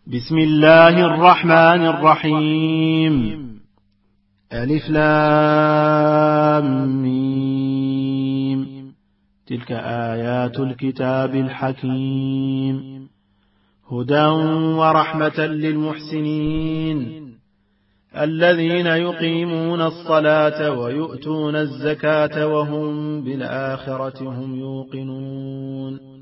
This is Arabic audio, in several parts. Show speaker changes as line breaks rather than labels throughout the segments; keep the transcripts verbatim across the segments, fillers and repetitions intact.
بسم الله الرحمن الرحيم. ألف لام ميم. تلك آيات الكتاب الحكيم، هدى ورحمة للمحسنين الذين يقيمون الصلاة ويؤتون الزكاة وهم بالآخرة هم يوقنون.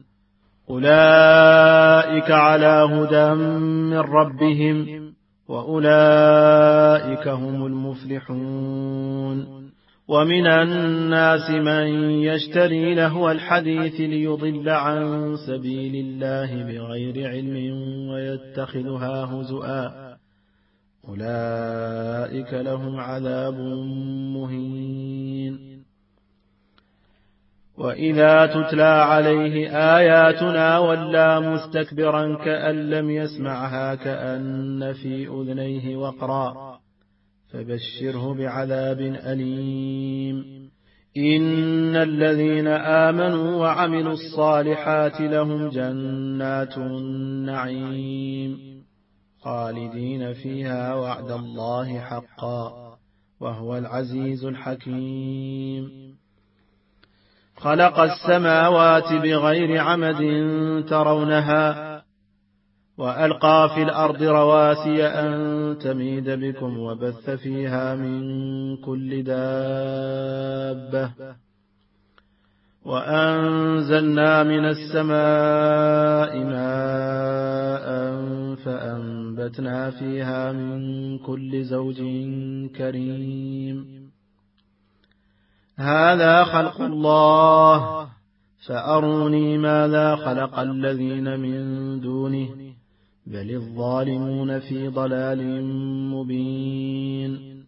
أولئك على هدى من ربهم وأولئك هم المفلحون. ومن الناس من يشتري لهو الحديث ليضل عن سبيل الله بغير علم ويتخذها هزؤا، أولئك لهم عذاب مهين. وإذا تتلى عليه آياتنا ولى مستكبرا كأن لم يسمعها كأن في أذنيه وقرا، فبشره بعذاب أليم. إن الذين آمنوا وعملوا الصالحات لهم جنات النعيم خالدين فيها وعد الله حقا وهو العزيز الحكيم. خلق السماوات بغير عمد ترونها وألقى في الأرض رواسي أن تميد بكم وبث فيها من كل دابة، وأنزلنا من السماء ماء فأنبتنا فيها من كل زوج كريم. هذا خلق الله فأروني ماذا خلق الذين من دونه بل الظالمون في ضلال مبين.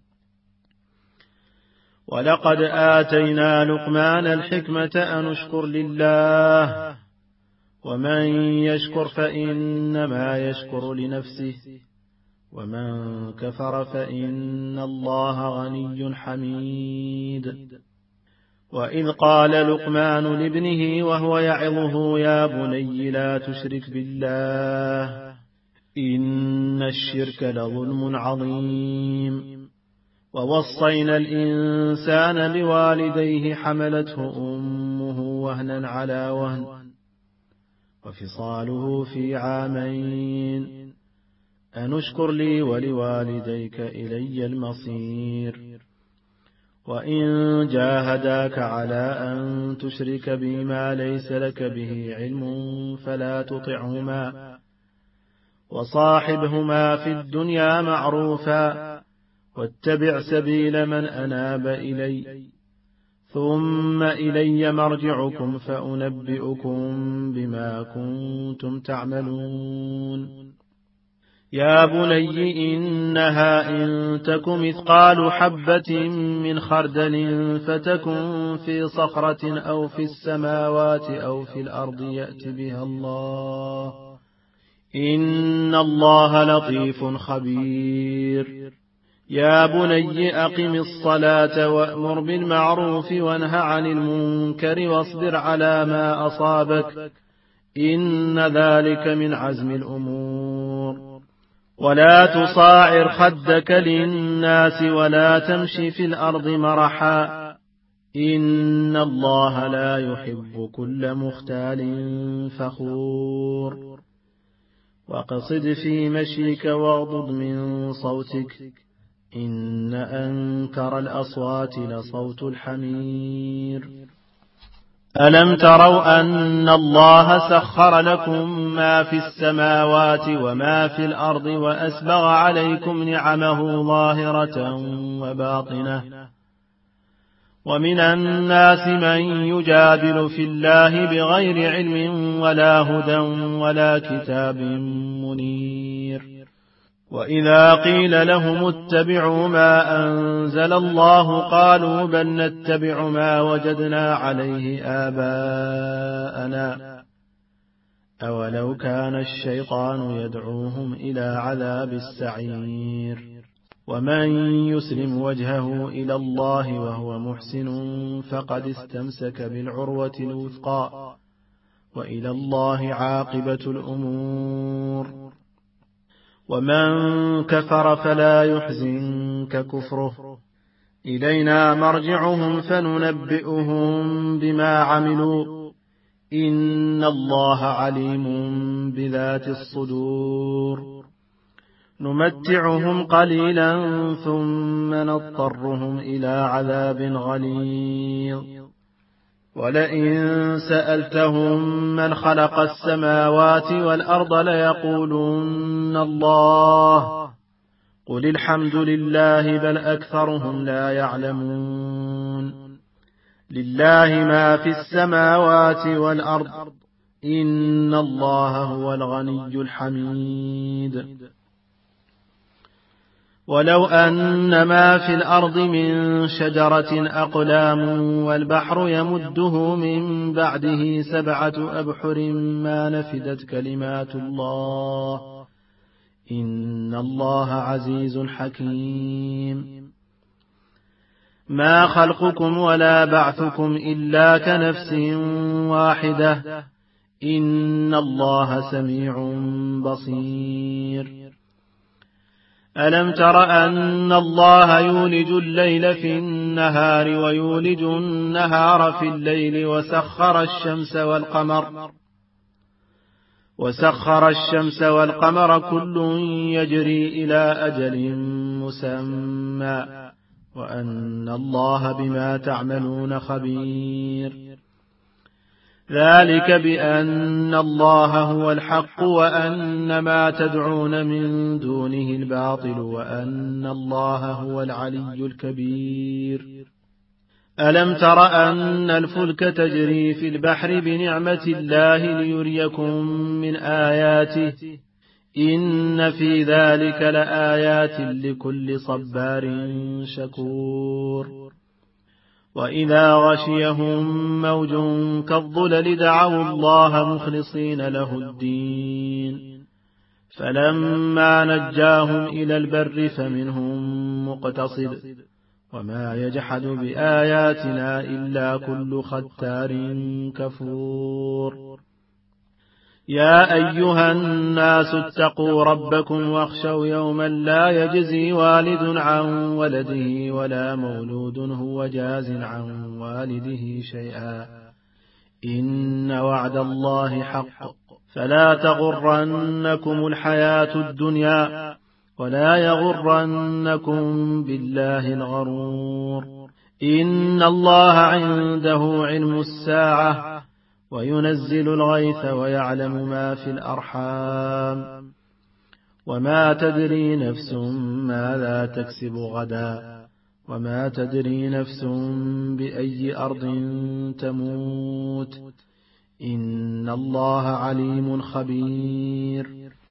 ولقد آتينا لقمان الحكمة أن اشكر لله ومن يشكر فإنما يشكر لنفسه ومن كفر فإن الله غني حميد. وإذ قال لقمان لابنه وهو يعظه يا بني لا تشرك بالله إن الشرك لظلم عظيم. ووصينا الإنسان بوالديه حملته أمه وهنا على وهن وفصاله في عامين أن اشكر لي ولوالديك إلي المصير. وإن جاهداك على أن تشرك بي ما ليس لك به علم فلا تطعهما وصاحبهما في الدنيا معروفا واتبع سبيل من أناب إلي ثم إلي مرجعكم فأنبئكم بما كنتم تعملون. يا بني إنها إن تك مثقال حبة من خردل فتكن في صخرة أو في السماوات أو في الأرض يأت بها الله إن الله لطيف خبير. يا بني أقم الصلاة وأمر بالمعروف وانه عن المنكر واصبر على ما أصابك إن ذلك من عزم الأمور. ولا تصاعر خدك للناس ولا تمشي في الأرض مرحا إن الله لا يحب كل مختال فخور. وقصد في مشيك واغضض من صوتك إن أنكر الأصوات لصوت الحمير. ألم تروا أن الله سخر لكم ما في السماوات وما في الأرض وأسبغ عليكم نعمه ظاهرة وباطنة. ومن الناس من يجادل في الله بغير علم ولا هدى ولا كتاب منير. وإذا قيل لهم اتبعوا ما أنزل الله قالوا بل نتبع ما وجدنا عليه آباءنا أولو كان الشيطان يدعوهم إلى عذاب السعير. ومن يسلم وجهه إلى الله وهو محسن فقد استمسك بالعروة الوثقى وإلى الله عاقبة الأمور. ومن كفر فلا يحزنك كفره إلينا مرجعهم فننبئهم بما عملوا إن الله عليم بذات الصدور نمتعهم قليلا ثم نضطرهم إلى عذاب غليظ ولئن سألتهم من خلق السماوات والأرض ليقولن الله قل الحمد لله بل أكثرهم لا يعلمون لله ما في السماوات والأرض إن الله هو الغني الحميد ولو أن ما في الأرض من شجرة أقلام والبحر يمده من بعده سبعة أبحر ما نفدت كلمات الله إن الله عزيز حكيم ما خلقكم ولا بعثكم إلا كنفس واحدة إن الله سميع بصير ألم تر أن الله يولج الليل في النهار ويولج النهار في الليل وسخر الشمس والقمر وسخر الشمس والقمر كل يجري إلى أجل مسمى وأن الله بما تعملون خبير ذلك بأن الله هو الحق وأن ما تدعون من دونه الباطل وأن الله هو العلي الكبير ألم تر أن الفلك تجري في البحر بنعمة الله ليريكم من آياته إن في ذلك لآيات لكل صبار شكور وإذا غشيهم موج كالظلل دعوا الله مخلصين له الدين فلما نجاهم إلى البر فمنهم مقتصد وما يجحد بآياتنا إلا كل ختار كفور يا أيها الناس اتقوا ربكم واخشوا يوما لا يجزي والد عن ولده ولا مولود هو جاز عن والده شيئا إن وعد الله حق فلا تغرنكم الحياة الدنيا ولا يغرنكم بالله الغرور إن الله عنده علم الساعة وينزل الغيث ويعلم ما في الأرحام وما تدري نفس ماذا تكسب غدا وما تدري نفس بأي أرض تموت إن الله عليم خبير